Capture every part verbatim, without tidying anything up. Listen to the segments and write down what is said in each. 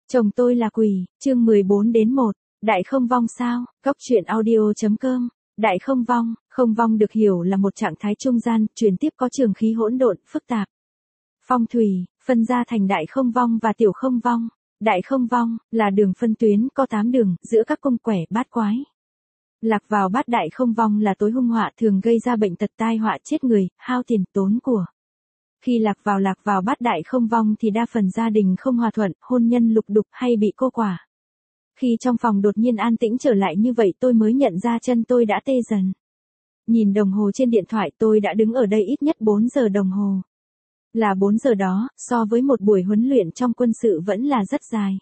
Chồng tôi là quỷ, chương mười bốn đến một, đại không vong sao, góc truyện audio.com, đại không vong, không vong được hiểu là một trạng thái trung gian, truyền tiếp có trường khí hỗn độn, phức tạp. Phong thủy, phân ra thành đại không vong và tiểu không vong. Đại không vong, là đường phân tuyến có tám đường, giữa các cung quẻ bát quái. Lạc vào bát đại không vong là tối hung họa thường gây ra bệnh tật tai họa chết người, hao tiền tốn của. Khi lạc vào lạc vào bát đại không vong thì đa phần gia đình không hòa thuận, hôn nhân lục đục hay bị cô quả. Khi trong phòng đột nhiên an tĩnh trở lại như vậy tôi mới nhận ra chân tôi đã tê dần. Nhìn đồng hồ trên điện thoại tôi đã đứng ở đây ít nhất bốn giờ đồng hồ. Là bốn giờ đó, so với một buổi huấn luyện trong quân sự vẫn là rất dài.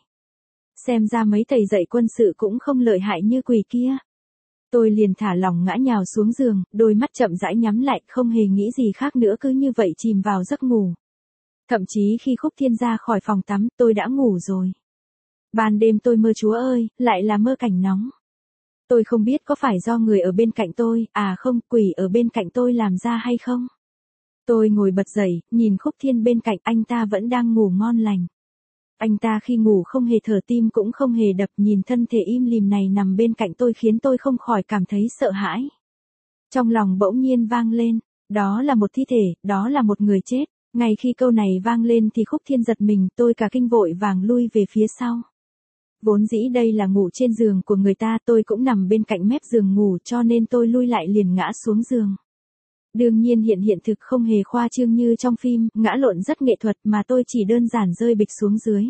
Xem ra mấy thầy dạy quân sự cũng không lợi hại như quỷ kia. Tôi liền thả lỏng ngã nhào xuống giường, đôi mắt chậm rãi nhắm lại, không hề nghĩ gì khác nữa cứ như vậy chìm vào giấc ngủ. Thậm chí khi Khúc Thiên ra khỏi phòng tắm, tôi đã ngủ rồi. Ban đêm tôi mơ Chúa ơi, lại là mơ cảnh nóng. Tôi không biết có phải do người ở bên cạnh tôi, à không, quỷ ở bên cạnh tôi làm ra hay không. Tôi ngồi bật dậy, nhìn Khúc Thiên bên cạnh, anh ta vẫn đang ngủ ngon lành. Anh ta khi ngủ không hề thở, tim cũng không hề đập, nhìn thân thể im lìm này nằm bên cạnh tôi khiến tôi không khỏi cảm thấy sợ hãi. Trong lòng bỗng nhiên vang lên, đó là một thi thể, đó là một người chết. Ngay khi câu này vang lên thì Khúc Thiên giật mình, tôi cả kinh vội vàng lui về phía sau. Vốn dĩ đây là ngủ trên giường của người ta, tôi cũng nằm bên cạnh mép giường ngủ cho nên tôi lui lại liền ngã xuống giường. Đương nhiên hiện hiện thực không hề khoa trương như trong phim, ngã lộn rất nghệ thuật mà tôi chỉ đơn giản rơi bịch xuống dưới.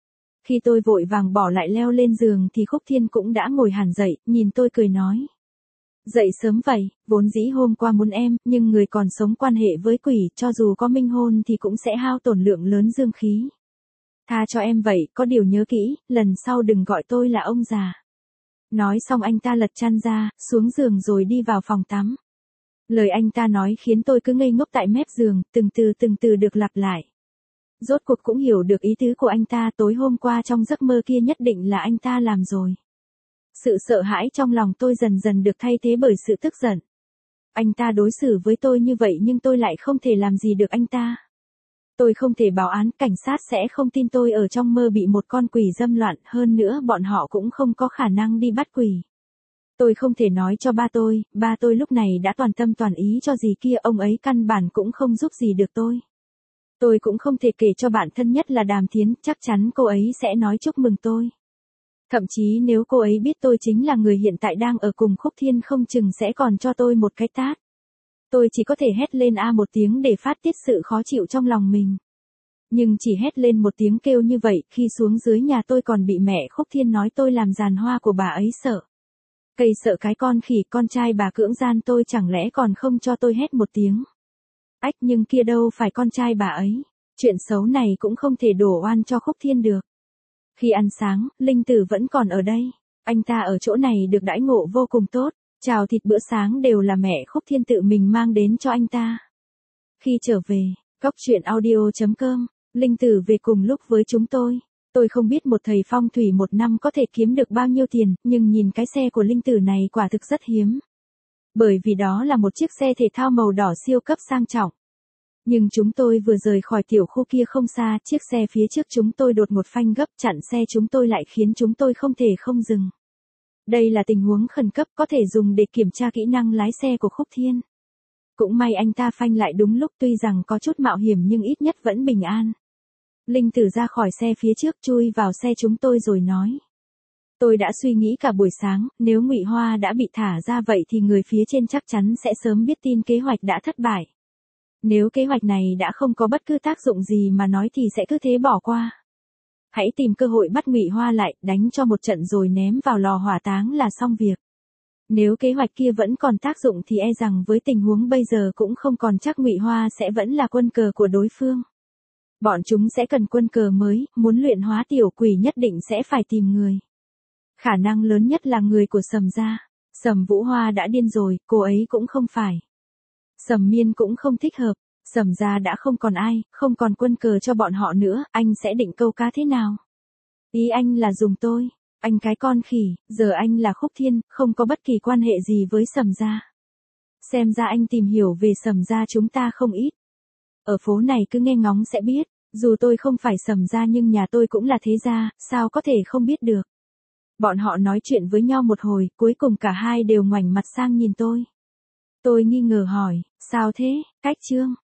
Khi tôi vội vàng bỏ lại leo lên giường thì Khúc Thiên cũng đã ngồi hẳn dậy, nhìn tôi cười nói. Dậy sớm vậy, vốn dĩ hôm qua muốn em, nhưng người còn sống quan hệ với quỷ, cho dù có minh hôn thì cũng sẽ hao tổn lượng lớn dương khí. Tha cho em vậy, có điều nhớ kỹ, lần sau đừng gọi tôi là ông già. Nói xong anh ta lật chăn ra, xuống giường rồi đi vào phòng tắm. Lời anh ta nói khiến tôi cứ ngây ngốc tại mép giường, từng từ từng từ được lặp lại. Rốt cuộc cũng hiểu được ý tứ của anh ta, tối hôm qua trong giấc mơ kia nhất định là anh ta làm rồi. Sự sợ hãi trong lòng tôi dần dần được thay thế bởi sự tức giận. Anh ta đối xử với tôi như vậy nhưng tôi lại không thể làm gì được anh ta. Tôi không thể báo án, cảnh sát sẽ không tin tôi ở trong mơ bị một con quỷ dâm loạn, hơn nữa bọn họ cũng không có khả năng đi bắt quỷ. Tôi không thể nói cho ba tôi, ba tôi lúc này đã toàn tâm toàn ý cho gì kia, ông ấy căn bản cũng không giúp gì được tôi. Tôi cũng không thể kể cho bạn thân nhất là Đàm Thiến, chắc chắn cô ấy sẽ nói chúc mừng tôi. Thậm chí nếu cô ấy biết tôi chính là người hiện tại đang ở cùng Khúc Thiên không chừng sẽ còn cho tôi một cái tát. Tôi chỉ có thể hét lên a một tiếng để phát tiết sự khó chịu trong lòng mình. Nhưng chỉ hét lên một tiếng kêu như vậy, khi xuống dưới nhà tôi còn bị mẹ Khúc Thiên nói tôi làm giàn hoa của bà ấy sợ. Cây sợ cái con khỉ, con trai bà cưỡng gian tôi chẳng lẽ còn không cho tôi hét một tiếng. Ách, nhưng kia đâu phải con trai bà ấy. Chuyện xấu này cũng không thể đổ oan cho Khúc Thiên được. Khi ăn sáng, Linh Tử vẫn còn ở đây. Anh ta ở chỗ này được đãi ngộ vô cùng tốt. Chào thịt bữa sáng đều là mẹ Khúc Thiên tự mình mang đến cho anh ta. Khi trở về, góc truyện audio.com, Linh Tử về cùng lúc với chúng tôi. Tôi không biết một thầy phong thủy một năm có thể kiếm được bao nhiêu tiền, nhưng nhìn cái xe của Linh Tử này quả thực rất hiếm. Bởi vì đó là một chiếc xe thể thao màu đỏ siêu cấp sang trọng. Nhưng chúng tôi vừa rời khỏi tiểu khu kia không xa, chiếc xe phía trước chúng tôi đột một phanh gấp chặn xe chúng tôi lại khiến chúng tôi không thể không dừng. Đây là tình huống khẩn cấp có thể dùng để kiểm tra kỹ năng lái xe của Khúc Thiên. Cũng may anh ta phanh lại đúng lúc, tuy rằng có chút mạo hiểm nhưng ít nhất vẫn bình an. Linh Tử ra khỏi xe phía trước chui vào xe chúng tôi rồi nói. Tôi đã suy nghĩ cả buổi sáng, nếu Ngụy Hoa đã bị thả ra vậy thì người phía trên chắc chắn sẽ sớm biết tin kế hoạch đã thất bại. Nếu kế hoạch này đã không có bất cứ tác dụng gì mà nói thì sẽ cứ thế bỏ qua. Hãy tìm cơ hội bắt Ngụy Hoa lại, đánh cho một trận rồi ném vào lò hỏa táng là xong việc. Nếu kế hoạch kia vẫn còn tác dụng thì e rằng với tình huống bây giờ cũng không còn chắc Ngụy Hoa sẽ vẫn là quân cờ của đối phương. Bọn chúng sẽ cần quân cờ mới, muốn luyện hóa tiểu quỷ nhất định sẽ phải tìm người. Khả năng lớn nhất là người của Sầm gia. Sầm Vũ Hoa đã điên rồi, cô ấy cũng không phải. Sầm Miên cũng không thích hợp. Sầm gia đã không còn ai, không còn quân cờ cho bọn họ nữa, anh sẽ định câu cá thế nào? Ý anh là dùng tôi. Anh cái con khỉ, giờ anh là Khúc Thiên, không có bất kỳ quan hệ gì với Sầm gia. Xem ra anh tìm hiểu về Sầm gia chúng ta không ít. Ở phố này cứ nghe ngóng sẽ biết. Dù tôi không phải Sầm gia nhưng nhà tôi cũng là thế gia, sao có thể không biết được. Bọn họ nói chuyện với nhau một hồi, cuối cùng cả hai đều ngoảnh mặt sang nhìn tôi. Tôi nghi ngờ hỏi, sao thế, Cách Trương?